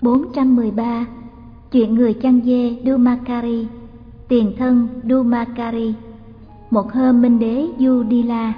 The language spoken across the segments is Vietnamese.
413. Chuyện người chăn dê Dumakari. Tiền thân Dumakari. Một hôm Minh đế Du Đi La.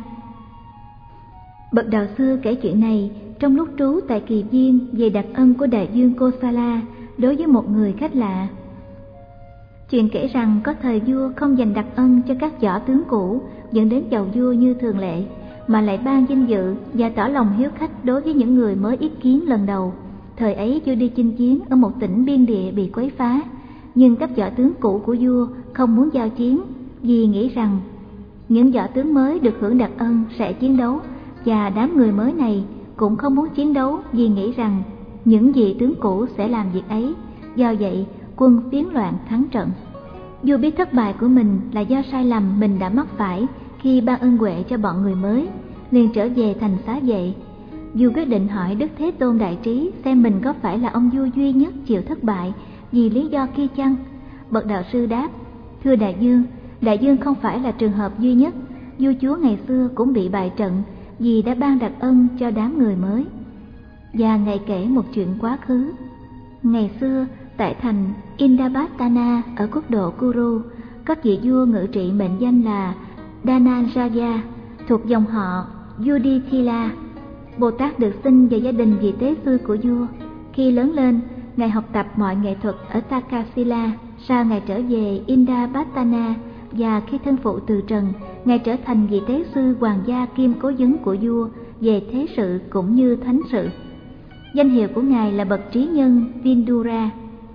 Bậc đạo xưa kể chuyện này trong lúc trú tại Kỳ Viên về đặc ân của đại vương Kosala đối với một người khách lạ. Chuyện kể rằng có thời vua không dành đặc ân cho các võ tướng cũ dẫn đến chầu vua như thường lệ, mà lại ban vinh dự và tỏ lòng hiếu khách đối với những người mới ý kiến lần đầu. Thời ấy vua đi chinh chiến ở một tỉnh biên địa bị quấy phá, nhưng các võ tướng cũ của vua không muốn giao chiến vì nghĩ rằng những võ tướng mới được hưởng đặc ân sẽ chiến đấu, và đám người mới này cũng không muốn chiến đấu vì nghĩ rằng những vị tướng cũ sẽ làm việc ấy. Do vậy quân phiến loạn thắng trận. Vua biết thất bại của mình là do sai lầm mình đã mắc phải khi ban ân huệ cho bọn người mới, liền trở về thành xá vệ. Vua quyết định hỏi Đức Thế Tôn Đại Trí xem mình có phải là ông vua duy nhất chịu thất bại vì lý do kia chăng. Bậc đạo sư đáp: thưa đại vương không phải là trường hợp duy nhất. Vua chúa ngày xưa cũng bị bại trận vì đã ban đặc ân cho đám người mới. Và ngài kể một chuyện quá khứ. Ngày xưa tại thành Indapatana ở quốc độ Kuru, có vị vua ngự trị mệnh danh là Dhananjaya, thuộc dòng họ Yudhishthira. Bồ Tát được sinh vào gia đình vị tế sư của vua. Khi lớn lên, ngài học tập mọi nghệ thuật ở Takasila. Sau ngài trở về Indapatana, và khi thân phụ từ trần, ngài trở thành vị tế sư hoàng gia kiêm cố vấn của vua về thế sự cũng như thánh sự. Danh hiệu của ngài là bậc trí nhân Vindura.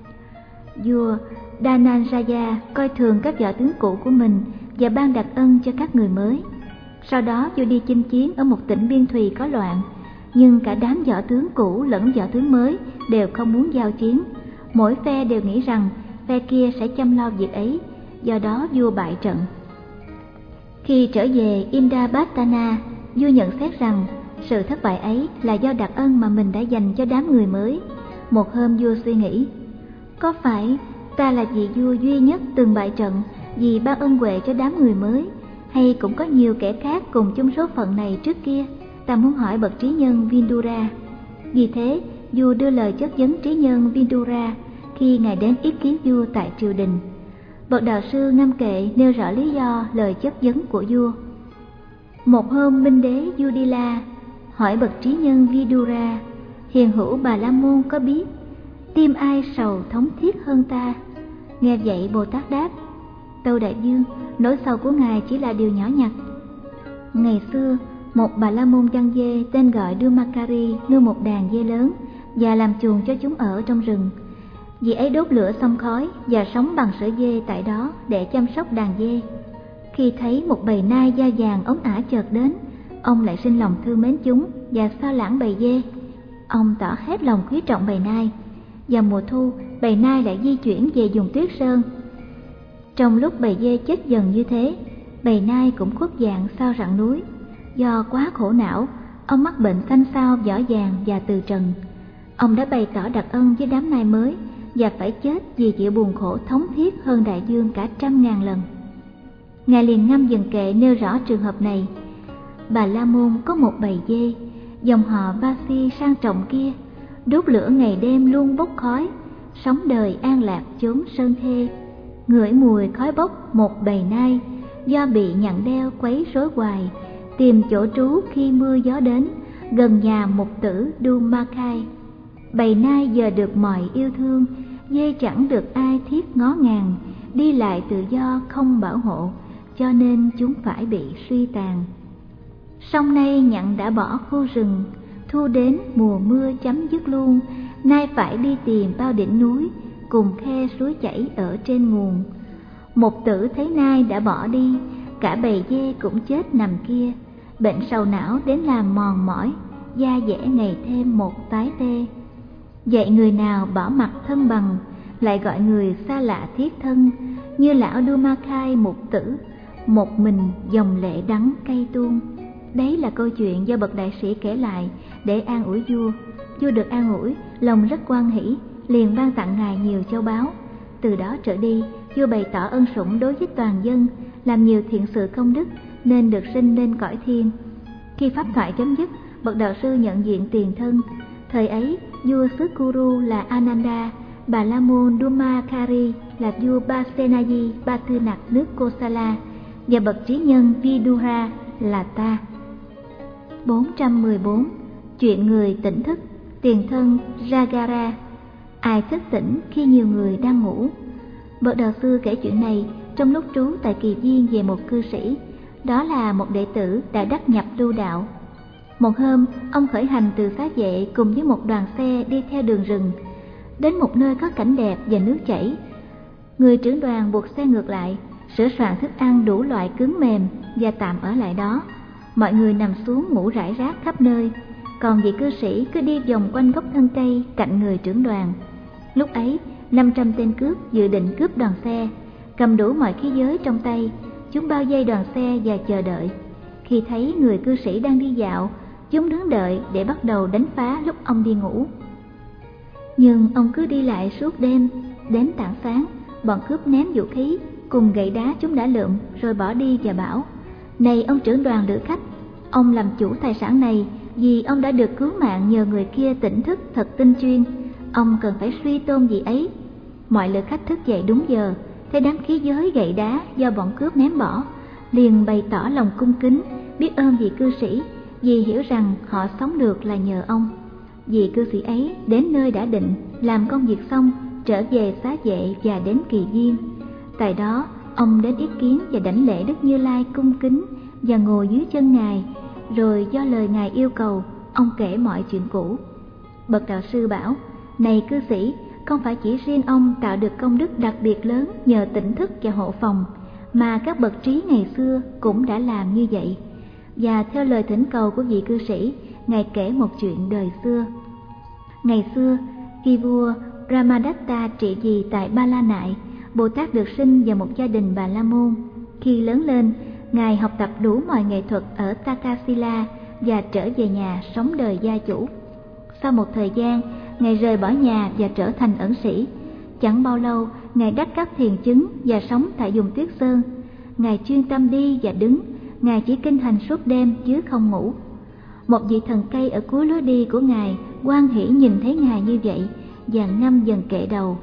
Vua Dhananjaya coi thường các võ tướng cũ của mình và ban đặc ân cho các người mới. Sau đó vua đi chinh chiến ở một tỉnh biên thùy có loạn, nhưng cả đám võ tướng cũ lẫn võ tướng mới đều không muốn giao chiến. Mỗi phe đều nghĩ rằng phe kia sẽ chăm lo việc ấy, do đó vua bại trận. Khi trở về Indapatana, vua nhận xét rằng sự thất bại ấy là do đặc ân mà mình đã dành cho đám người mới. Một hôm vua suy nghĩ: có phải ta là vị vua duy nhất từng bại trận vì ban ân huệ cho đám người mới, hay cũng có nhiều kẻ khác cùng chung số phận này trước kia? Ta muốn hỏi bậc trí nhân Vindura. Vì thế vua đưa lời chất vấn trí nhân Vindura khi ngài đến ý kiến vua tại triều đình. Bậc đạo sư ngâm kệ nêu rõ lý do lời chất vấn của vua. Một hôm Minh đế Yudhila hỏi bậc trí nhân Vidura: hiền hữu Bà La Môn có biết tim ai sầu thống thiết hơn ta? Nghe vậy Bồ Tát đáp: tâu đại vương, nỗi sầu của ngài chỉ là điều nhỏ nhặt. Ngày xưa một Bà La Môn chăn dê tên gọi Dumakari nuôi một đàn dê lớn và làm chuồng cho chúng ở trong rừng. Vị ấy đốt lửa xông khói và sống bằng sữa dê tại đó để chăm sóc đàn dê. Khi thấy một bầy nai da vàng ống ả chợt đến, ông lại sinh lòng thương mến chúng và sao lãng bầy dê. Ông tỏ hết lòng quý trọng bầy nai. Vào mùa thu, bầy nai lại di chuyển về vùng tuyết sơn. Trong lúc bầy dê chết dần như thế, bầy nai cũng khuất dạng sau rặng núi. Do quá khổ não, ông mắc bệnh xanh xao vỏ vàng và từ trần. Ông đã bày tỏ đặc ân với đám nai mới và phải chết vì chịu buồn khổ thống thiết hơn đại vương cả 100.000 lần. Ngài liền ngâm dần kệ nêu rõ trường hợp này. Bà La Môn có một bầy dê, dòng họ Vasi sang trọng kia, đốt lửa ngày đêm luôn bốc khói, sống đời an lạc chốn sơn thê. Ngửi mùi khói bốc một bầy nai, do bị nhặn đeo quấy rối hoài, tìm chỗ trú khi mưa gió đến, gần nhà mục tử Dumakai. Bầy nai giờ được mọi yêu thương, dê chẳng được ai thiết ngó ngàng, đi lại tự do không bảo hộ, cho nên chúng phải bị suy tàn. Sông nay nhặn đã bỏ khu rừng, thu đến mùa mưa chấm dứt luôn, nay phải đi tìm bao đỉnh núi, cùng khe suối chảy ở trên nguồn. Một tử thấy nai đã bỏ đi, cả bầy dê cũng chết nằm kia, bệnh sầu não đến làm mòn mỏi, da dẻ ngày thêm một tái tê. Vậy người nào bỏ mặt thân bằng, lại gọi người xa lạ thiết thân, như lão Dumakai mục tử, một mình dòng lệ đắng cay tuôn. Đấy là câu chuyện do bậc đại sĩ kể lại để an ủi vua. Vua được an ủi, lòng rất hoan hỷ, liền ban tặng ngài nhiều châu báu. Từ đó trở đi, vua bày tỏ ân sủng đối với toàn dân, làm nhiều thiện sự công đức, nên được sinh lên cõi thiên. Khi pháp thoại chấm dứt, bậc đạo sư nhận diện tiền thân. Thời ấy, vua xứ Kuru là Ananda, Bà La Môn Dharmakari là vua Pasenadi Ba Tư Nặc nước Kosala, và bậc trí nhân Vidura là ta. 414. Chuyện người tỉnh thức. Tiền thân Ragara. Ai thức tỉnh khi nhiều người đang ngủ? Bậc đạo sư kể chuyện này trong lúc trú tại Kỳ Viên về một cư sĩ, đó là một đệ tử đã đắc nhập tu đạo. Một hôm, ông khởi hành từ Xá Vệ cùng với một đoàn xe đi theo đường rừng, đến một nơi có cảnh đẹp và nước chảy. Người trưởng đoàn buộc xe ngược lại, sửa soạn thức ăn đủ loại cứng mềm và tạm ở lại đó. Mọi người nằm xuống ngủ rải rác khắp nơi, còn vị cư sĩ cứ đi vòng quanh gốc thân cây cạnh người trưởng đoàn. Lúc ấy, 500 tên cướp dự định cướp đoàn xe, cầm đủ mọi khí giới trong tay. Chúng bao vây đoàn xe và chờ đợi. Khi thấy người cư sĩ đang đi dạo, chúng đứng đợi để bắt đầu đánh phá lúc ông đi ngủ. Nhưng ông cứ đi lại suốt đêm. Đến tảng sáng, bọn cướp ném vũ khí cùng gậy đá chúng đã lượm rồi bỏ đi và bảo: "Này ông trưởng đoàn lữ khách, ông làm chủ tài sản này vì ông đã được cứu mạng nhờ người kia tỉnh thức thật tinh chuyên. Ông cần phải suy tôn vị ấy." Mọi lữ khách thức dậy đúng giờ, thấy đám khí giới gậy đá do bọn cướp ném bỏ, liền bày tỏ lòng cung kính, biết ơn vị cư sĩ, vì hiểu rằng họ sống được là nhờ ông. Vị cư sĩ ấy đến nơi đã định, làm công việc xong, trở về Xá Vệ và đến Kỳ Viên. Tại đó, ông đến ý kiến và đảnh lễ Đức Như Lai cung kính và ngồi dưới chân Ngài, rồi do lời Ngài yêu cầu, ông kể mọi chuyện cũ. Bậc đạo sư bảo: "Này cư sĩ, không phải chỉ riêng ông tạo được công đức đặc biệt lớn nhờ tỉnh thức và hộ phòng, mà các bậc trí ngày xưa cũng đã làm như vậy." Và theo lời thỉnh cầu của vị cư sĩ, Ngài kể một chuyện đời xưa. Ngày xưa, khi vua Brahmadatta trị vì tại Ba La Nại, Bồ Tát được sinh vào một gia đình Bà La Môn. Khi lớn lên, Ngài học tập đủ mọi nghệ thuật ở Takasila và trở về nhà sống đời gia chủ. Sau một thời gian, Ngài rời bỏ nhà và trở thành ẩn sĩ. Chẳng bao lâu, Ngài đắc các thiền chứng và sống tại vùng Tuyết Sơn. Ngài chuyên tâm đi và đứng, Ngài chỉ kinh hành suốt đêm chứ không ngủ. Một vị thần cây ở cuối lối đi của Ngài hoan hỉ nhìn thấy Ngài như vậy và ngâm dần kệ đầu: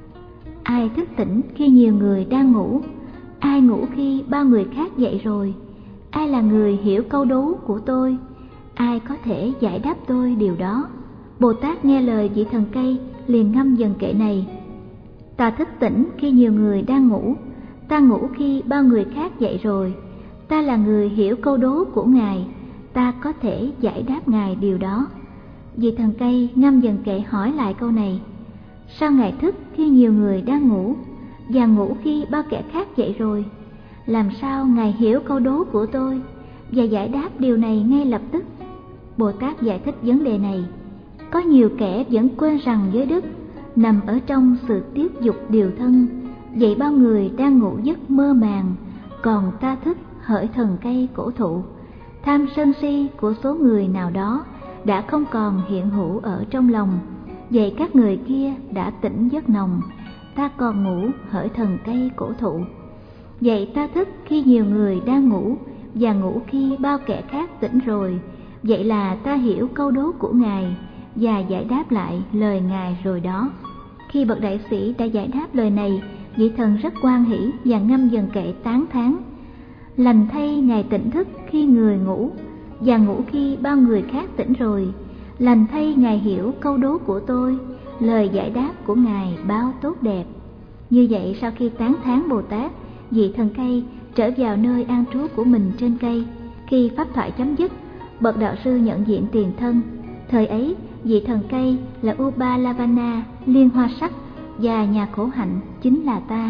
"Ai thức tỉnh khi nhiều người đang ngủ? Ai ngủ khi bao người khác dậy rồi? Ai là người hiểu câu đố của tôi? Ai có thể giải đáp tôi điều đó?" Bồ Tát nghe lời vị thần cây, liền ngâm dần kệ này: "Ta thức tỉnh khi nhiều người đang ngủ. Ta ngủ khi bao người khác dậy rồi. Ta là người hiểu câu đố của Ngài. Ta có thể giải đáp Ngài điều đó." Vị thần cây ngâm dần kệ hỏi lại câu này: "Sao Ngài thức khi nhiều người đang ngủ, và ngủ khi bao kẻ khác dậy rồi? Làm sao Ngài hiểu câu đố của tôi và giải đáp điều này ngay lập tức?" Bồ Tát giải thích vấn đề này: "Có nhiều kẻ vẫn quên rằng giới đức nằm ở trong sự tiếp dục điều thân, vậy bao người đang ngủ giấc mơ màng, còn ta thức hỡi thần cây cổ thụ. Tham sân si của số người nào đó đã không còn hiện hữu ở trong lòng, vậy các người kia đã tỉnh giấc nồng, ta còn ngủ hỡi thần cây cổ thụ. Vậy ta thức khi nhiều người đang ngủ, và ngủ khi bao kẻ khác tỉnh rồi, vậy là ta hiểu câu đố của Ngài và giải đáp lại lời Ngài rồi đó." Khi bậc đại sĩ đã giải đáp lời này, vị thần rất hoan hỉ và ngâm dần kệ tán thán: "Lành thay Ngài tỉnh thức khi người ngủ, và ngủ khi bao người khác tỉnh rồi. Lành thay Ngài hiểu câu đố của tôi, lời giải đáp của Ngài bao tốt đẹp." Như vậy, sau khi tán thán Bồ Tát, vị thần cây trở vào nơi an trú của mình trên cây. Khi pháp thoại chấm dứt, bậc đạo sư nhận diện tiền thân. Thời ấy, vị thần cây là Upalavana, liên hoa sắc, và nhà khổ hạnh chính là ta.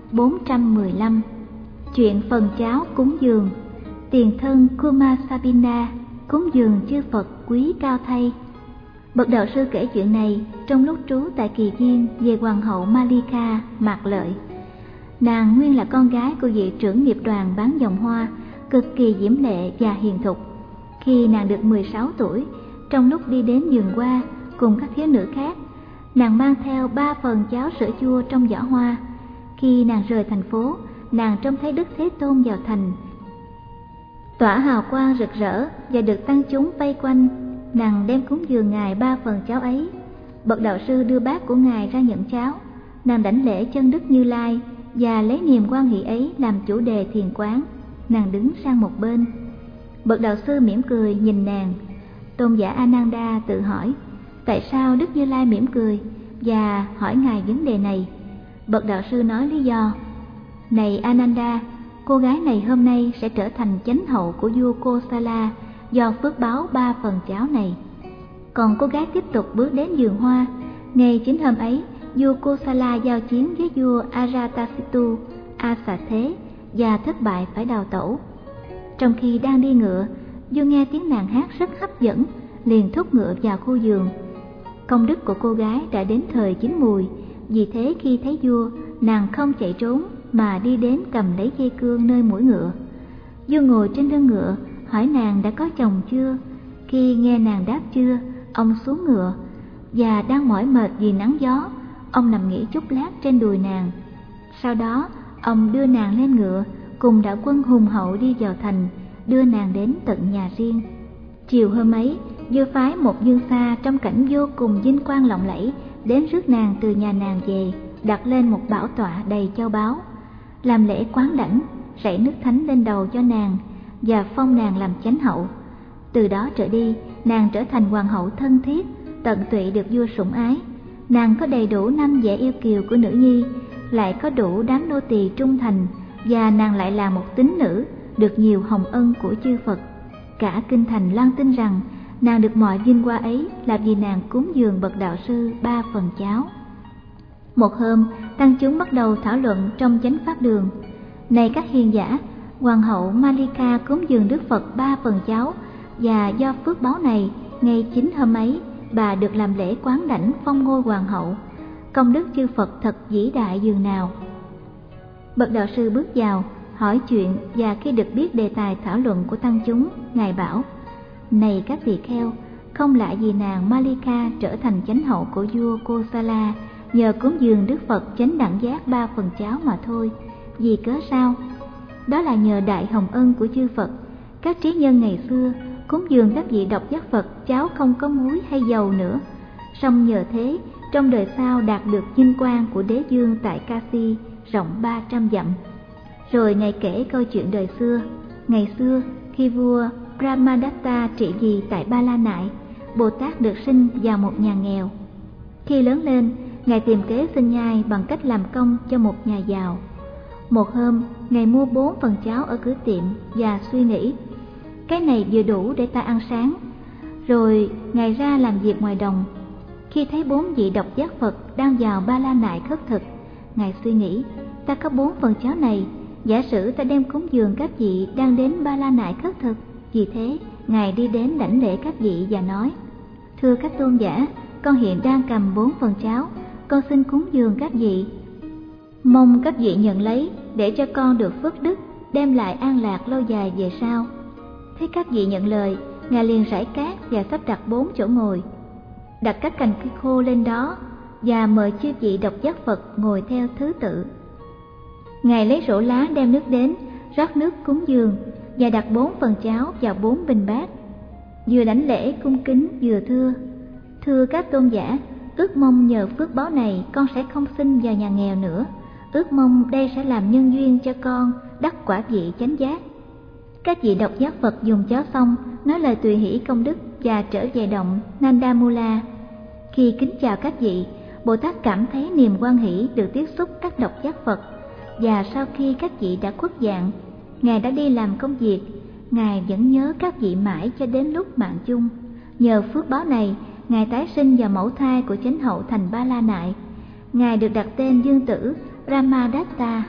415. Chuyện phần cháo cúng dường. Tiền thân Kumasabina, cúng dường chư Phật quý cao thay. Bậc đạo sư kể chuyện này trong lúc trú tại Kỳ Viên về hoàng hậu Malika Mạc Lợi. Nàng nguyên là con gái của vị trưởng nghiệp đoàn bán vòng hoa, cực kỳ diễm lệ và hiền thục. Khi nàng được 16 tuổi, trong lúc đi đến vườn hoa cùng các thiếu nữ khác, nàng mang theo 3 phần cháo sữa chua trong giỏ hoa. Khi nàng rời thành phố, nàng trông thấy Đức Thế Tôn vào thành, tỏa hào quang rực rỡ và được tăng chúng vây quanh. Nàng đem cúng dường Ngài 3 phần cháo ấy. bậc đạo sư đưa bát của ngài ra nhận cháo. Nàng đảnh lễ chân Đức Như Lai và lấy niềm hoan hỷ ấy làm chủ đề thiền quán. Nàng đứng sang một bên. Bậc đạo sư mỉm cười nhìn nàng. Tôn giả Ananda tự hỏi tại sao Đức Như Lai mỉm cười và hỏi ngài vấn đề này. Bậc đạo sư nói lý do: này Ananda, cô gái này hôm nay sẽ trở thành chánh hậu của vua Kosala do phước báo 3 phần cháo này. Còn cô gái tiếp tục bước đến vườn hoa. Ngay chính hôm ấy, vua Kosala giao chiến với vua Ajatasattu, Asa Thế, và thất bại phải đào tẩu. Trong khi đang đi ngựa, vua nghe tiếng nàng hát rất hấp dẫn, liền thúc ngựa vào khu vườn. Công đức của cô gái đã đến thời chín mùi, vì thế khi thấy vua, nàng không chạy trốn mà đi đến cầm lấy dây cương nơi mũi ngựa. Vua ngồi trên lưng ngựa, hỏi nàng đã có chồng chưa. Khi nghe nàng đáp chưa, ông xuống ngựa, và đang mỏi mệt vì nắng gió, ông nằm nghỉ chút lát trên đùi nàng. Sau đó, ông đưa nàng lên ngựa, cùng đạo quân hùng hậu đi vào thành, đưa nàng đến tận nhà riêng. Chiều hôm ấy, vua phái một dương xa trong cảnh vô cùng vinh quang lộng lẫy đến rước nàng từ nhà nàng về, đặt lên một bảo tọa đầy châu báu, làm lễ quán đảnh, rảy nước thánh lên đầu cho nàng và phong nàng làm chánh hậu. Từ đó trở đi, nàng trở thành hoàng hậu thân thiết, tận tụy được vua sủng ái. Nàng có đầy đủ 5 vẻ yêu kiều của nữ nhi, lại có đủ đám nô tỳ trung thành, và nàng lại là một tín nữ, được nhiều hồng ân của chư Phật. Cả kinh thành loan tin rằng nàng được mọi vinh hoa ấy là vì nàng cúng dường bậc đạo sư 3 phần cháo. Một hôm, tăng chúng bắt đầu thảo luận trong chánh pháp đường: này các hiền giả, hoàng hậu Malika cúng dường Đức Phật 3 phần cháo, và do phước báo này, ngay chính hôm ấy, bà được làm lễ quán đảnh phong ngôi hoàng hậu. Công đức chư Phật thật vĩ đại dường nào. Bậc đạo sư bước vào hỏi chuyện, và khi được biết đề tài thảo luận của tăng chúng, ngài bảo: này các tỳ kheo, không lạ gì nàng Malika trở thành chánh hậu của vua Kosala nhờ cúng dường Đức Phật chánh đẳng giác 3 phần cháo mà thôi. Vì cớ sao? Đó là nhờ đại hồng ân của chư Phật. Các trí nhân ngày xưa cúng dường các vị độc giác Phật cháo không có muối hay dầu nữa, song nhờ thế trong đời sau đạt được vinh quang của đế dương tại Kasi rộng 300 dặm. Rồi ngài kể câu chuyện đời xưa. Ngày xưa, khi vua Brahmadatta trị vì tại Ba La Nại, Bồ Tát được sinh vào một nhà nghèo. Khi lớn lên, ngài tìm kế sinh nhai bằng cách làm công cho một nhà giàu. Một hôm, ngài mua 4 phần cháo ở cửa tiệm và suy nghĩ: cái này vừa đủ để ta ăn sáng. Rồi ngài ra làm việc ngoài đồng. Khi thấy 4 vị độc giác Phật đang vào Ba La Nại khất thực, ngài suy nghĩ: ta có 4 phần cháo này, giả sử ta đem cúng dường các vị đang đến Ba La Nại khất thực. Vì thế, ngài đi đến đảnh lễ các vị và nói: thưa các tôn giả, con hiện đang cầm 4 phần cháo, con xin cúng dường các vị, mong các vị nhận lấy để cho con được phước đức, đem lại an lạc lâu dài về sau. Thấy các vị nhận lời, ngài liền rải cát và sắp đặt 4 chỗ ngồi, đặt các cành cây khô lên đó và mời chư vị độc giác Phật ngồi theo thứ tự. Ngài lấy rổ lá đem nước đến, rót nước cúng dường và đặt 4 phần cháo vào 4 bình bát. Vừa đảnh lễ cung kính vừa thưa: thưa các tôn giả, ước mong nhờ phước báo này con sẽ không sinh vào nhà nghèo nữa. Ước mong đây sẽ làm nhân duyên cho con đắc quả vị chánh giác. Các vị độc giác Phật dùng cháo xong, nói lời tùy hỷ công đức và trở về động Nandamula. Khi kính chào các vị, Bồ Tát cảm thấy niềm hoan hỷ được tiếp xúc các độc giác Phật. Và sau khi các vị đã khuất dạng, ngài đã đi làm công việc. Ngài vẫn nhớ các vị mãi cho đến lúc mạng chung. Nhờ phước báo này, ngài tái sinh vào mẫu thai của chánh hậu thành Ba La Nại. Ngài được đặt tên dương tử Ramadatta.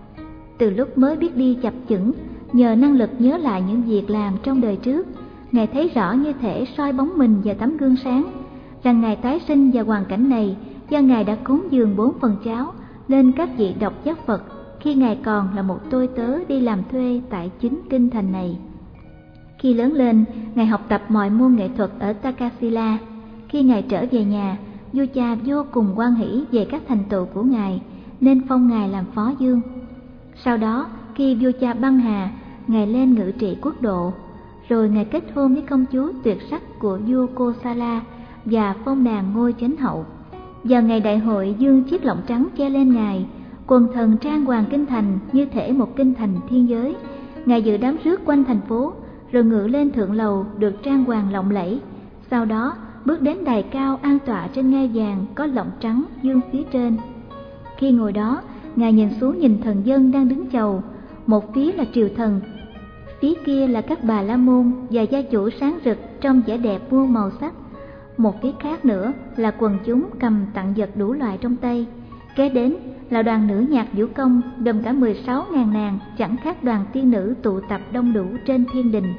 Từ lúc mới biết đi chập chững, nhờ năng lực nhớ lại những việc làm trong đời trước, ngài thấy rõ như thể soi bóng mình vào tấm gương sáng, rằng ngài tái sinh vào hoàn cảnh này do ngài đã cúng dường 4 phần cháo lên các vị độc giác Phật khi ngài còn là một tôi tớ đi làm thuê tại chính kinh thành này. Khi lớn lên, ngài học tập mọi môn nghệ thuật ở Takasila. Khi ngài trở về nhà, vua cha vô cùng hoan hỷ về các thành tựu của ngài, nên phong ngài làm phó dương. Sau đó, khi vua cha băng hà, ngài lên ngự trị quốc độ. Rồi ngài kết hôn với công chúa tuyệt sắc của vua Kosala và phong nàng ngôi chánh hậu. Vào ngày đại hội dương chiếc lọng trắng che lên ngài, quần thần trang hoàng kinh thành như thể một kinh thành thiên giới. Ngài dự đám rước quanh thành phố, rồi ngự lên thượng lầu được trang hoàng lộng lẫy. Sau đó bước đến đài cao an tọa trên ngai vàng có lọng trắng dương phía trên. Khi ngồi đó, ngài nhìn xuống nhìn thần dân đang đứng chầu. Một phía là triều thần, phía kia là các bà la môn và gia chủ sáng rực trong vẻ đẹp muôn màu sắc. Một phía khác nữa là quần chúng cầm tặng vật đủ loại trong tay. Kế đến là đoàn nữ nhạc vũ công gồm cả 16.000 nàng, chẳng khác đoàn tiên nữ tụ tập đông đủ trên thiên đình.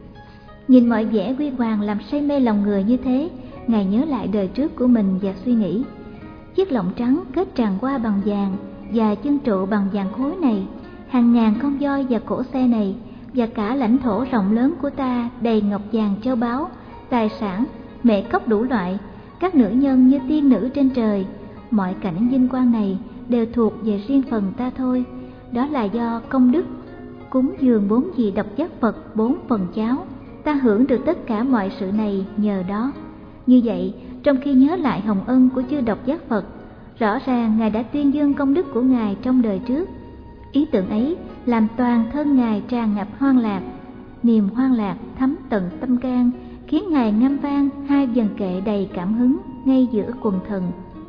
Nhìn mọi vẻ huy hoàng làm say mê lòng người như thế, ngài nhớ lại đời trước của mình và suy nghĩ: chiếc lọng trắng kết tràn hoa bằng vàng và chân trụ bằng vàng khối này, hàng ngàn con voi và cỗ xe này, và cả lãnh thổ rộng lớn của ta đầy ngọc vàng châu báu, tài sản, mệ cốc đủ loại, các nữ nhân như tiên nữ trên trời. Mọi cảnh vinh quang này đều thuộc về riêng phần ta thôi. Đó là do công đức cúng dường 4 vị độc giác Phật 4 phần cháo, ta hưởng được tất cả mọi sự này nhờ đó. Như vậy, trong khi nhớ lại hồng ân của chư độc giác Phật, rõ ràng ngài đã tuyên dương công đức của ngài trong đời trước. Ý tưởng ấy làm toàn thân ngài tràn ngập hoan lạc. Niềm hoan lạc thấm tận tâm can, khiến ngài ngâm vang 2 vần kệ đầy cảm hứng ngay giữa quần thần.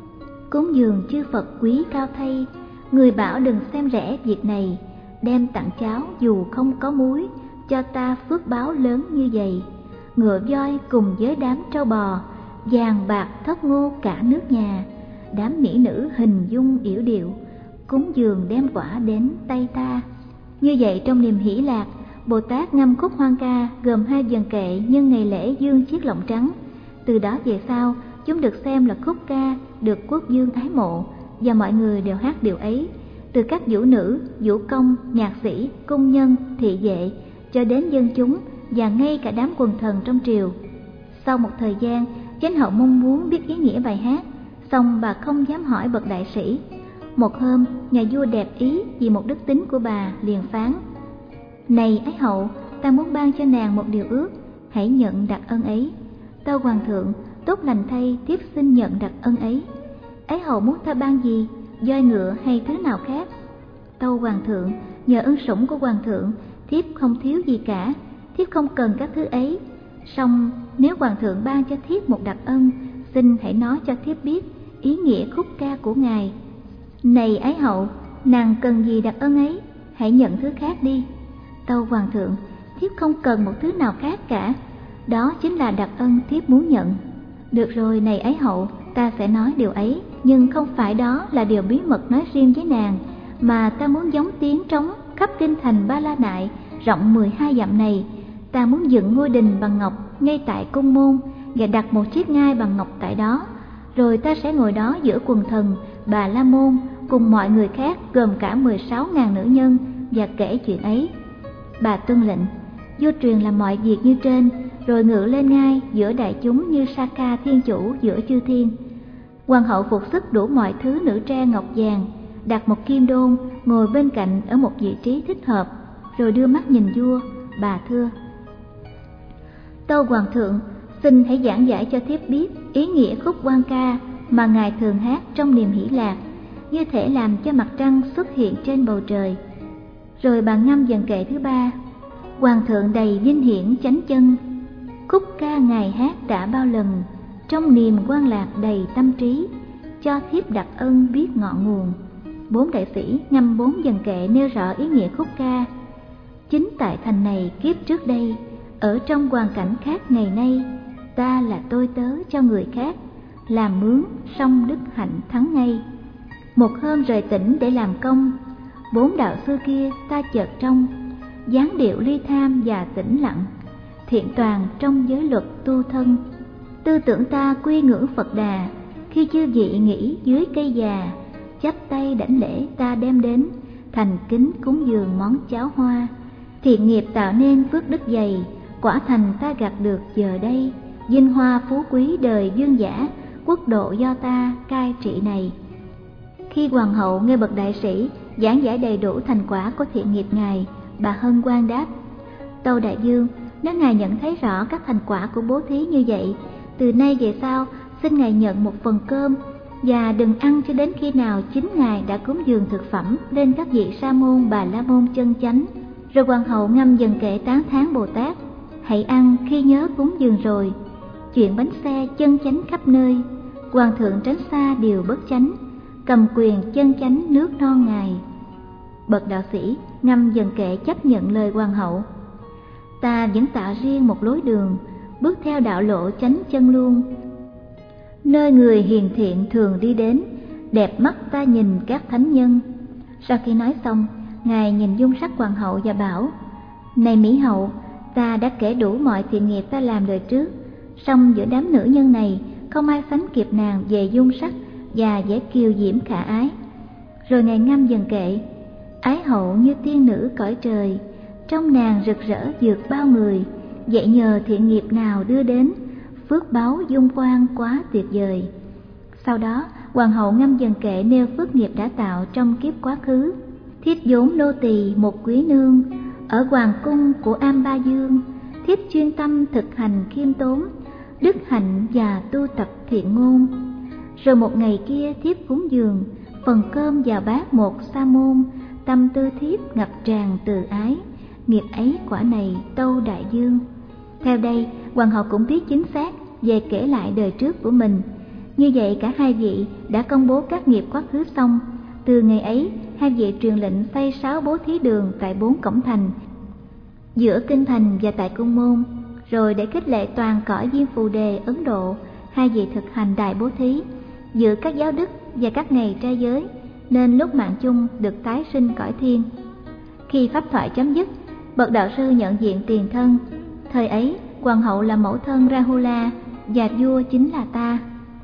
Cúng dường chư Phật quý cao thay, người bảo đừng xem rẻ việc này, đem tặng cháo dù không có muối, cho ta phước báo lớn như vậy. Ngựa voi cùng với đám trâu bò, vàng bạc thất ngô cả nước nhà, đám mỹ nữ hình dung yểu điệu, cúng dường đem quả đến tay ta. Như vậy trong niềm hỷ lạc, Bồ Tát ngâm khúc hoan ca gồm 2 vần kệ nhân ngày lễ dương chiếc lọng trắng. Từ đó về sau, chúng được xem là khúc ca được quốc dương ái mộ, và mọi người đều hát điều ấy, từ các vũ nữ, vũ công, nhạc sĩ, cung nhân, thị vệ cho đến dân chúng và ngay cả đám quần thần trong triều. Sau một thời gian, chánh hậu mong muốn biết ý nghĩa bài hát, song bà không dám hỏi bậc đại sĩ. Một hôm, nhà vua đẹp ý vì một đức tính của bà, liền phán: này ái hậu, ta muốn ban cho nàng một điều ước, hãy nhận đặc ân ấy. Tâu hoàng thượng, tốt lành thay, thiếp xin nhận đặc ân ấy. Ái hậu muốn ta ban gì, voi ngựa hay thứ nào khác? Tâu hoàng thượng, nhờ ân sủng của hoàng thượng, thiếp không thiếu gì cả, thiếp không cần các thứ ấy. Song nếu hoàng thượng ban cho thiếp một đặc ân, xin hãy nói cho thiếp biết ý nghĩa khúc ca của ngài. Này ái hậu, nàng cần gì đặc ân ấy, hãy nhận thứ khác đi. Tâu hoàng thượng, thiếp không cần một thứ nào khác cả, đó chính là đặc ân thiếp muốn nhận. Được rồi, này ái hậu, ta sẽ nói điều ấy, nhưng không phải đó là điều bí mật nói riêng với nàng, mà ta muốn giống tiếng trống khắp kinh thành Ba La Nại rộng 12 dặm này. Ta muốn dựng ngôi đình bằng ngọc ngay tại cung môn và đặt một chiếc ngai bằng ngọc tại đó. Rồi ta sẽ ngồi đó giữa quần thần Bà La Môn cùng mọi người khác gồm cả 16.000 nữ nhân và kể chuyện ấy. Bà tuân lệnh. Vua truyền làm mọi việc như trên, rồi ngự lên ngai giữa đại chúng như Sa-ca thiên chủ giữa chư thiên. Hoàng hậu phục sức đủ mọi thứ nữ trang ngọc vàng, đặt một kim đôn ngồi bên cạnh ở một vị trí thích hợp, rồi đưa mắt nhìn vua. Bà thưa: Tâu hoàng thượng, xin hãy giảng giải cho thiếp biết ý nghĩa khúc hoan ca mà ngài thường hát trong niềm hỷ lạc, như thể làm cho mặt trăng xuất hiện trên bầu trời. Rồi bà ngâm vần kệ thứ 3: Hoàng thượng đầy vinh hiển chánh chân, khúc ca ngài hát đã bao lần, trong niềm hoan lạc đầy tâm trí, cho thiếp đặc ân biết ngọn nguồn. 4 đại sĩ ngâm 4 vần kệ nêu rõ ý nghĩa khúc ca. Chính tại thành này kiếp trước đây, ở trong hoàn cảnh khác ngày nay, ta là tôi tớ cho người khác, làm mướn song đức hạnh thắng ngay. Một hôm rời tỉnh để làm công, 4 đạo sư kia ta chợt trông, dáng điệu ly tham và tĩnh lặng, thiện toàn trong giới luật tu thân. Tư tưởng ta quy ngưỡng Phật Đà, khi chư vị nghỉ dưới cây già, chắp tay đảnh lễ ta đem đến, thành kính cúng dường món cháo hoa. Thiện nghiệp tạo nên phước đức dày, quả thành ta gặt được giờ đây, vinh hoa phú quý đời dương giả, quốc độ do ta cai trị này. Khi hoàng hậu nghe bậc đại sĩ giảng giải đầy đủ thành quả của thiện nghiệp ngài, bà hân hoan đáp: Tâu đại vương, nếu ngài nhận thấy rõ các thành quả của bố thí như vậy, từ nay về sau xin ngài nhận một phần cơm, và đừng ăn cho đến khi nào chính ngài đã cúng dường thực phẩm lên các vị sa môn bà la môn chân chánh. Rồi hoàng hậu ngâm dần kệ tán thán Bồ Tát: hãy ăn khi nhớ cúng dường rồi. Chuyện bánh xe chân chánh khắp nơi, hoàng thượng tránh xa điều bất chánh, cầm quyền chân chánh nước non ngài. Bậc đạo sĩ ngâm dần kệ chấp nhận lời hoàng hậu: ta vẫn tạo riêng một lối đường, bước theo đạo lộ chánh chân luôn, nơi người hiền thiện thường đi đến, đẹp mắt ta nhìn các thánh nhân. Sau khi nói xong, ngài nhìn dung sắc hoàng hậu và bảo: này Mỹ hậu, ta đã kể đủ mọi thiện nghiệp ta làm đời trước, song giữa đám nữ nhân này không ai sánh kịp nàng về dung sắc và vẻ kiều diễm khả ái. Rồi ngài ngâm dần kệ: ái hậu như tiên nữ cõi trời, trong nàng rực rỡ vượt bao người, vậy nhờ thiện nghiệp nào đưa đến, phước báu dung quang quá tuyệt vời. Sau đó hoàng hậu ngâm dần kệ nêu phước nghiệp đã tạo trong kiếp quá khứ. Thiếp vốn nô tỳ một quý nương, ở hoàng cung của Am Ba Dương, thiếp chuyên tâm thực hành khiêm tốn, đức hạnh và tu tập thiện ngôn. Rồi một ngày kia thiếp cúng dường phần cơm vào bát một sa môn, tâm tư thiếp ngập tràn từ ái, nghiệp ấy quả này tâu đại dương. Theo đây, hoàng hậu cũng biết chính xác về kể lại đời trước của mình. Như vậy cả hai vị đã công bố các nghiệp quá khứ xong. Từ ngày ấy, hai vị truyền lệnh xây 6 bố thí đường tại 4 cổng thành, giữa kinh thành và tại cung môn. Rồi để khích lệ toàn cõi Diêm Phù Đề Ấn Độ, hai vị thực hành đại bố thí, giữ các giáo đức và các ngày trai giới, nên lúc mạng chung được tái sinh cõi thiên. Khi pháp thoại chấm dứt, bậc đạo sư nhận diện tiền thân. Thời ấy, hoàng hậu là mẫu thân Rahula và vua chính là ta.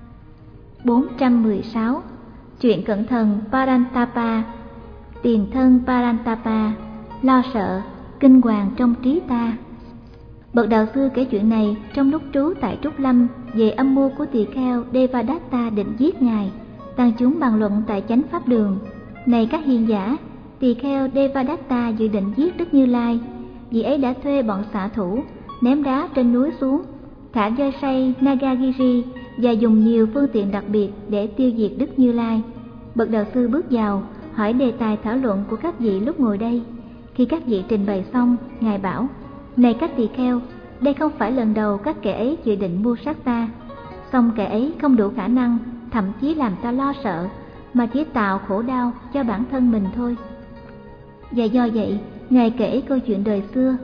416. Chuyện cận thần Parantapa. Tiền thân Parantapa lo sợ, kinh hoàng trong trí ta. Bậc đạo sư kể chuyện này trong lúc trú tại Trúc Lâm về âm mưu của tỳ kheo Devadatta định giết ngài. Tăng chúng bàn luận tại chánh pháp đường: này các hiền giả, tỳ kheo Devadatta dự định giết Đức Như Lai. Vị ấy đã thuê bọn xạ thủ ném đá trên núi xuống, thả voi say Nagagiri và dùng nhiều phương tiện đặc biệt để tiêu diệt Đức Như Lai. Bậc đạo sư bước vào hỏi đề tài thảo luận của các vị lúc ngồi đây. Khi các vị trình bày xong, ngài bảo: này các tỳ kheo, đây không phải lần đầu các kẻ ấy dự định mưu sát ta. Song kẻ ấy không đủ khả năng, thậm chí làm ta lo sợ, mà chỉ tạo khổ đau cho bản thân mình thôi. Và do vậy, ngài kể câu chuyện đời xưa.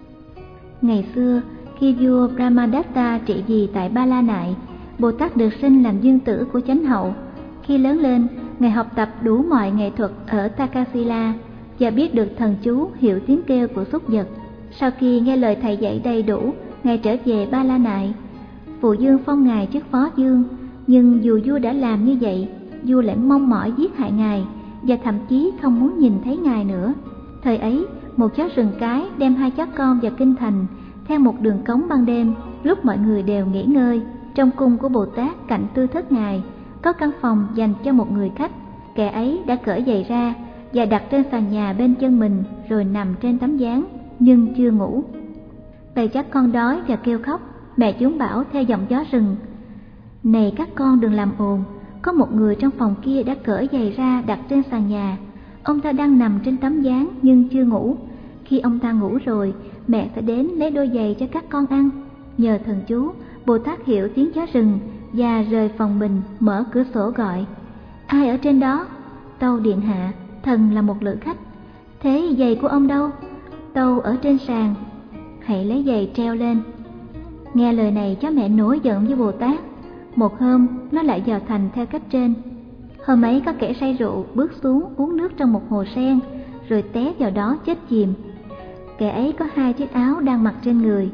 Ngày xưa, khi vua Brahmadatta trị vì tại Ba La Nại, Bồ Tát được sinh làm dương tử của chánh hậu. Khi lớn lên, ngài học tập đủ mọi nghệ thuật ở Takasila và biết được thần chú hiểu tiếng kêu của súc vật. Sau khi nghe lời thầy dạy đầy đủ, ngài trở về Ba La Nại. Phụ dương phong ngài chức phó dương, nhưng dù vua đã làm như vậy, vua lại mong mỏi giết hại ngài và thậm chí không muốn nhìn thấy ngài nữa. Thời ấy, một chó rừng cái đem 2 chó con vào kinh thành theo một đường cống ban đêm, lúc mọi người đều nghỉ ngơi. Trong cung của Bồ Tát cạnh tư thất ngài có căn phòng dành cho một người khách. Kẻ ấy đã cởi giày ra và đặt trên sàn nhà bên chân mình, rồi nằm trên tấm ván nhưng chưa ngủ. Bầy chó con đói và kêu khóc. Mẹ chúng bảo theo giọng gió rừng: này các con đừng làm ồn, có một người trong phòng kia đã cởi giày ra đặt trên sàn nhà. Ông ta đang nằm trên tấm ván nhưng chưa ngủ. Khi ông ta ngủ rồi, mẹ sẽ đến lấy đôi giày cho các con ăn. Nhờ thần chú, Bồ Tát hiểu tiếng chó rừng và rời phòng mình, mở cửa sổ gọi: ai ở trên đó? Tâu điện hạ, thần là một lữ khách. Thế giày của ông đâu? Tâu ở trên sàn. Hãy lấy giày treo lên. Nghe lời này, chó mẹ nổi giận với Bồ Tát. Một hôm, nó lại vào thành theo cách trên. Hôm ấy có kẻ say rượu bước xuống uống nước trong một hồ sen, rồi té vào đó chết chìm. Kẻ ấy có 2 chiếc áo đang mặc trên người,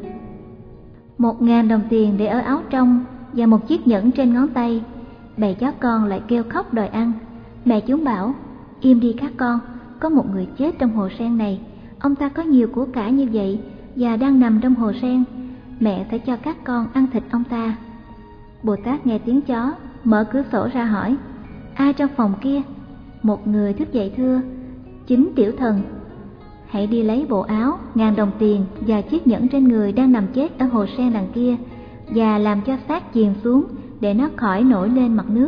1.000 đồng tiền để ở áo trong và một chiếc nhẫn trên ngón tay. Bầy chó con lại kêu khóc đòi ăn. Mẹ chúng bảo: im đi các con, có một người chết trong hồ sen này. Ông ta có nhiều của cải như vậy và đang nằm trong hồ sen. Mẹ sẽ cho các con ăn thịt ông ta. Bồ Tát nghe tiếng chó, mở cửa sổ ra hỏi: ai trong phòng kia? Một người thức dậy thưa: chính tiểu thần. Hãy đi lấy bộ áo, 1.000 đồng tiền và chiếc nhẫn trên người đang nằm chết ở hồ sen đằng kia, và làm cho xác chìm xuống để nó khỏi nổi lên mặt nước.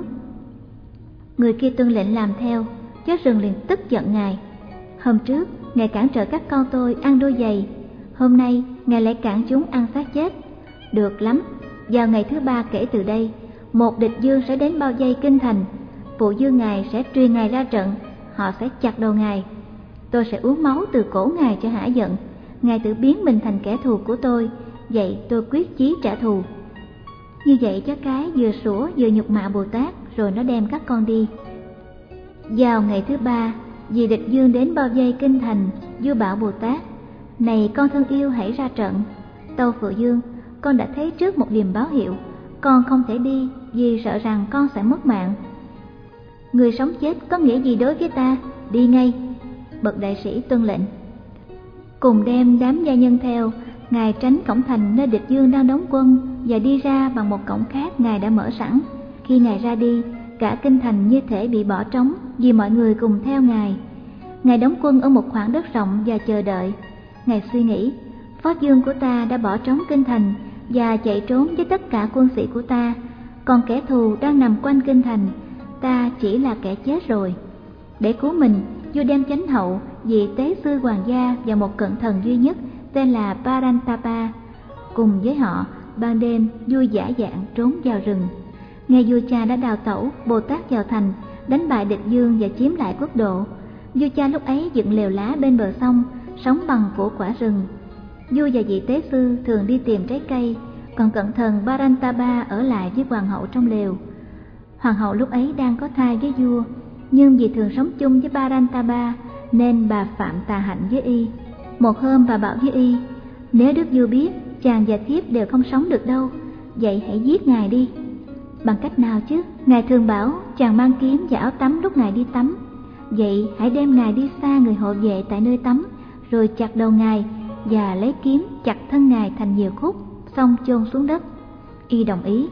Người kia tuân lệnh làm theo, chó rừng liền tức giận Ngài. Hôm trước Ngài cản trở các con tôi ăn đôi giày, hôm nay Ngài lại cản chúng ăn xác chết. Được lắm, vào ngày thứ 3 kể từ đây, một địch dương sẽ đến bao vây kinh thành. Phụ dương Ngài sẽ truyền Ngài ra trận, họ sẽ chặt đầu Ngài. Tôi sẽ uống máu từ cổ Ngài cho hả giận. Ngài tự biến mình thành kẻ thù của tôi, vậy tôi quyết chí trả thù. Như vậy chó cái vừa sủa vừa nhục mạ Bồ Tát, rồi nó đem các con đi. Vào ngày thứ 3, vì địch dương đến bao vây kinh thành, vua bảo Bồ Tát: Này con thân yêu, hãy ra trận. Tâu Phượng Dương, con đã thấy trước một điềm báo hiệu, con không thể đi vì sợ rằng con sẽ mất mạng. Người sống chết có nghĩa gì đối với ta? Đi ngay. Bậc đại sĩ tuân lệnh. Cùng đem đám gia nhân theo, Ngài tránh cổng thành nơi địch dương đang đóng quân và đi ra bằng một cổng khác Ngài đã mở sẵn. Khi Ngài ra đi, cả kinh thành như thể bị bỏ trống vì mọi người cùng theo Ngài. Ngài đóng quân ở một khoảng đất rộng và chờ đợi. Ngài suy nghĩ, phó dương của ta đã bỏ trống kinh thành và chạy trốn với tất cả quân sĩ của ta, còn kẻ thù đang nằm quanh kinh thành, ta chỉ là kẻ chết rồi. Để cứu mình, vua đem chánh hậu, vị tế sư hoàng gia và một cận thần duy nhất tên là Parantapa. Cùng với họ, ban đêm vua dã dạn trốn vào rừng. Nghe vua cha đã đào tẩu, Bồ Tát vào thành, đánh bại địch dương và chiếm lại quốc độ. Vua cha lúc ấy dựng lều lá bên bờ sông, sống bằng của quả rừng. Vua và vị tế sư thường đi tìm trái cây, còn cận thần Parantapa ở lại với hoàng hậu trong lều. Hoàng hậu lúc ấy đang có thai với vua, nhưng vì thường sống chung với Parantapa nên bà phạm tà hạnh với y. Một hôm bà bảo với y: Nếu đức vua biết chàng và thiếp đều không sống được đâu, vậy hãy giết ngài đi. Bằng cách nào chứ? Ngài thường bảo chàng mang kiếm và áo tắm lúc ngài đi tắm. Vậy hãy đem ngài đi xa người hộ vệ tại nơi tắm, rồi chặt đầu ngài và lấy kiếm chặt thân ngài thành nhiều khúc, xong chôn xuống đất. Y đồng ý.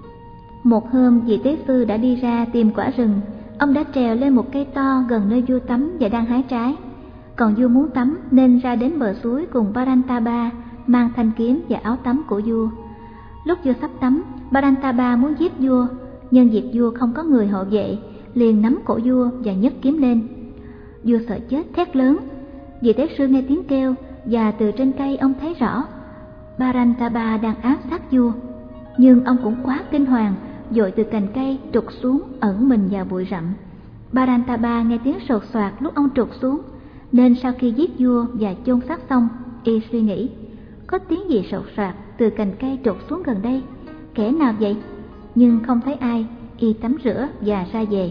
Một hôm vị tế sư đã đi ra tìm quả rừng. Ông đã trèo lên một cây to gần nơi vua tắm và đang hái trái. Còn vua muốn tắm nên ra đến bờ suối cùng Parantapa, mang thanh kiếm và áo tắm của vua. Lúc vua sắp tắm, Parantapa muốn giết vua, nhưng việc vua không có người hộ vệ, liền nắm cổ vua và nhấc kiếm lên. Vua sợ chết thét lớn. Vị tế sư nghe tiếng kêu và từ trên cây ông thấy rõ Parantapa đang ám sát vua, nhưng ông cũng quá kinh hoàng, vội từ cành cây trục xuống ẩn mình vào bụi rậm. Parantapa nghe tiếng sột soạt lúc ông trục xuống, nên sau khi giết vua và chôn xác xong, y suy nghĩ: Có tiếng gì sột soạt từ cành cây trục xuống gần đây, kẻ nào vậy? Nhưng không thấy ai, y tắm rửa và ra về.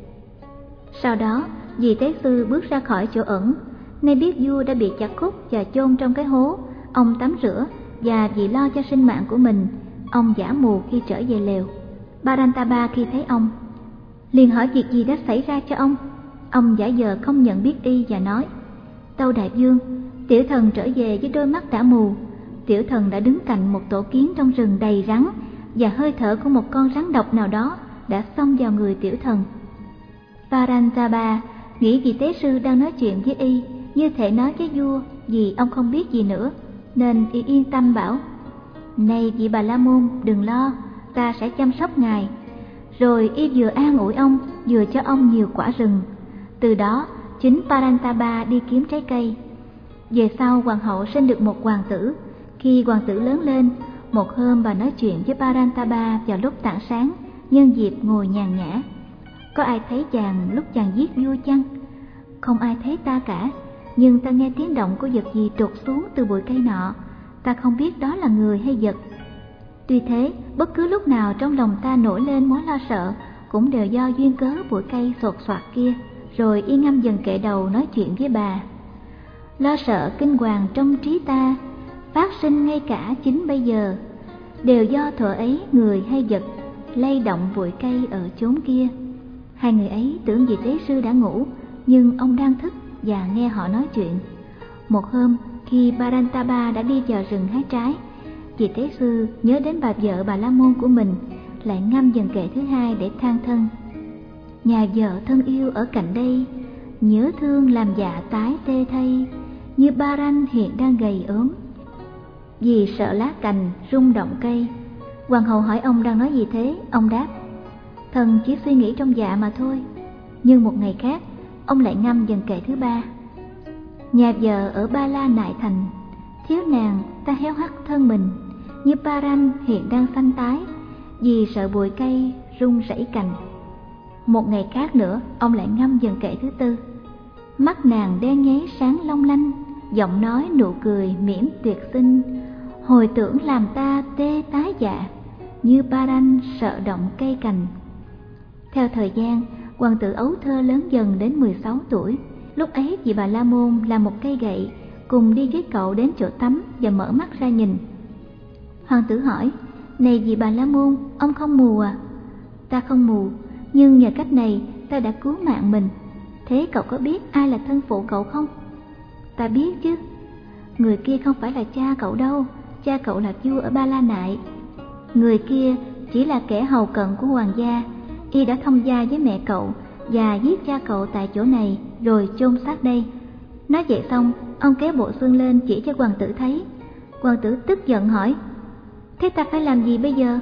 Sau đó vị tế sư bước ra khỏi chỗ ẩn. Nay biết vua đã bị chặt khúc và chôn trong cái hố, ông tắm rửa và vì lo cho sinh mạng của mình, ông giả mù khi trở về lều. Parantapa khi thấy ông liền hỏi việc gì đã xảy ra cho ông. Ông giả vờ không nhận biết y và nói: Tâu đại vương, tiểu thần trở về với đôi mắt đã mù. Tiểu thần đã đứng cạnh một tổ kiến trong rừng đầy rắn, và hơi thở của một con rắn độc nào đó đã xông vào người tiểu thần. Parantapa nghĩ vị tế sư đang nói chuyện với y như thể nói với vua, vì ông không biết gì nữa, nên y yên tâm bảo: Này vị Bà La Môn, đừng lo, ta sẽ chăm sóc ngài. Rồi y vừa an ủi ông, vừa cho ông nhiều quả rừng. Từ đó chính Parantapa đi kiếm trái cây. Về sau hoàng hậu sinh được một hoàng tử. Khi hoàng tử lớn lên, một hôm bà nói chuyện với Parantapa vào lúc tảng sáng, nhân dịp ngồi nhàn nhã: Có ai thấy chàng lúc chàng giết vua chăng? Không ai thấy ta cả, nhưng ta nghe tiếng động của vật gì trục xuống từ bụi cây nọ. Ta không biết đó là người hay vật. Tuy thế, bất cứ lúc nào trong lòng ta nổi lên mối lo sợ, cũng đều do duyên cớ bụi cây sột soạt kia. Rồi y ngâm dần kệ đầu nói chuyện với bà: Lo sợ kinh hoàng trong trí ta, phát sinh ngay cả chính bây giờ, đều do thuở ấy người hay vật lay động bụi cây ở chốn kia. Hai người ấy tưởng vị tế sư đã ngủ, nhưng ông đang thức và nghe họ nói chuyện. Một hôm, khi Parantapa đã đi vào rừng hái trái, vị tế sư nhớ đến bà vợ Bà La Môn của mình, lại ngâm dần kệ thứ hai để than thân: Nhà vợ thân yêu ở cạnh đây, nhớ thương làm dạ tái tê thay, như Paran hiện đang gầy ốm. Vì sợ lá cành rung động cây, Hoàng hậu hỏi ông đang nói gì thế, ông đáp: thần chỉ suy nghĩ trong dạ mà thôi. Nhưng một ngày khác, ông lại ngâm dần kệ thứ 3. Nhà vợ ở Ba La Nại Thành, thiếu nàng ta héo hắt thân mình, như Paran hiện đang xanh tái, vì sợ bụi cây rung rẩy cành. Một ngày khác nữa, ông lại ngâm dần kệ thứ 4. Mắt nàng đen nháy sáng long lanh, giọng nói nụ cười mỉm tuyệt xinh, hồi tưởng làm ta tê tái dạ, như Paran sợ động cây cành. Theo thời gian, hoàng tử ấu thơ lớn dần đến 16 tuổi. Lúc ấy dì Bà La Môn làm một cây gậy, cùng đi với cậu đến chỗ tắm và mở mắt ra nhìn. Hoàng tử hỏi: này dì Bà La Môn, ông không mù à? Ta không mù, nhưng nhờ cách này ta đã cứu mạng mình. Thế cậu có biết ai là thân phụ cậu không? Ta biết chứ. Người kia không phải là cha cậu đâu, cha cậu là vua ở Ba La Nại. Người kia chỉ là kẻ hầu cận của hoàng gia. Y đã thông gia với mẹ cậu và giết cha cậu tại chỗ này rồi chôn xác đây. Nói vậy xong, ông kéo bộ xương lên chỉ cho hoàng tử thấy. Hoàng tử tức giận hỏi: thế ta phải làm gì bây giờ?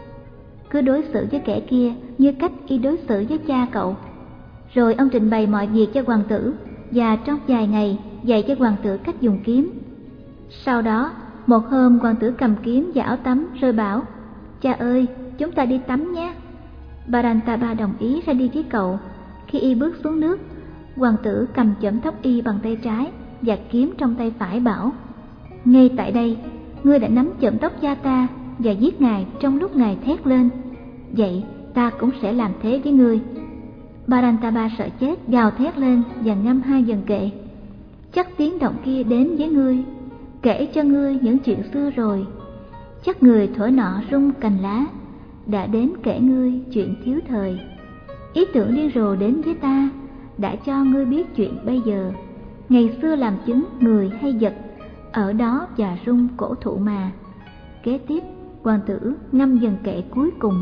Cứ đối xử với kẻ kia như cách y đối xử với cha cậu. Rồi ông trình bày mọi việc cho hoàng tử, và trong vài ngày dạy cho hoàng tử cách dùng kiếm. Sau đó, một hôm hoàng tử cầm kiếm và áo tắm rồi bảo: cha ơi, chúng ta đi tắm nhé. Parantaba đồng ý ra đi với cậu. Khi y bước xuống nước, hoàng tử cầm chõm tóc y bằng tay trái và kiếm trong tay phải bảo: ngay tại đây, ngươi đã nắm chõm tóc cha ta và giết ngài trong lúc ngài thét lên. Vậy ta cũng sẽ làm thế với ngươi. Parantaba sợ chết, gào thét lên và ngâm 2 dần kệ. Chắc tiếng động kia đến với ngươi, kể cho ngươi những chuyện xưa rồi. Chắc người thuở nọ rung cành lá, đã đến kể ngươi chuyện thiếu thời. Ý tưởng điên rồ đến với ta, đã cho ngươi biết chuyện bây giờ. Ngày xưa làm chứng người hay vật, ở đó và rung cổ thụ mà. Kế tiếp, hoàng tử ngâm dần kệ cuối cùng.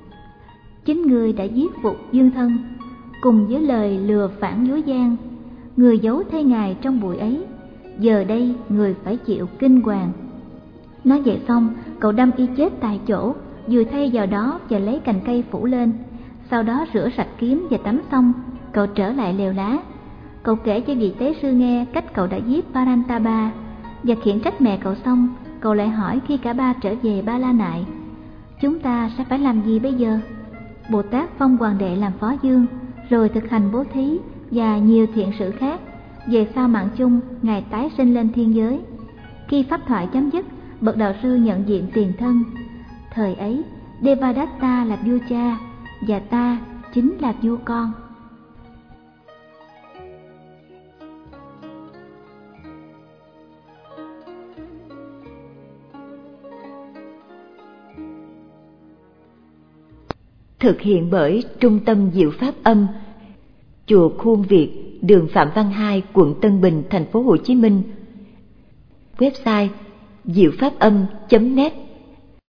Chính ngươi đã giết phục dương thân, cùng với lời lừa phản dối gian. Người giấu thay ngài trong bụi ấy, giờ đây người phải chịu kinh hoàng. Nói vậy xong, cậu đâm y chết tại chỗ, vừa thay vào đó và lấy cành cây phủ lên. Sau đó rửa sạch kiếm và tắm xong, cậu trở lại lều lá. Cậu kể cho vị tế sư nghe cách cậu đã giết Parantaba, và khiển trách mẹ cậu xong, cậu lại hỏi khi cả ba trở về Ba La Nại: chúng ta sẽ phải làm gì bây giờ? Bồ Tát phong hoàng đệ làm phó dương, rồi thực hành bố thí và nhiều thiện sự khác. Về sau mạng chung, ngài tái sinh lên thiên giới. Khi pháp thoại chấm dứt, bậc đạo sư nhận diện tiền thân. Thời ấy, Devadatta là vua cha, và ta chính là vua con. Thực hiện bởi Trung tâm Diệu Pháp Âm, Chùa Khuôn Việt, đường Phạm Văn Hai, quận Tân Bình, thành phố Hồ Chí Minh. Website diệu pháp âm.net